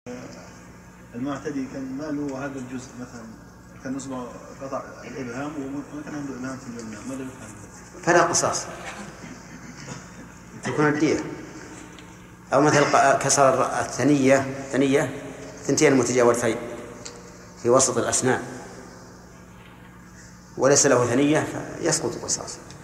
المعتدي كان ما له هذا الجزء مثلا، كان نصبه قطع الإبهام وما كان عنده إبهام في الجملة، ماذا يفعل؟ فلا قصاص، تكون الدية. أو مثل كسر الثنية ثنتين متجاورتين في وسط الأسنان وليس له ثنية فيسقط القصاص.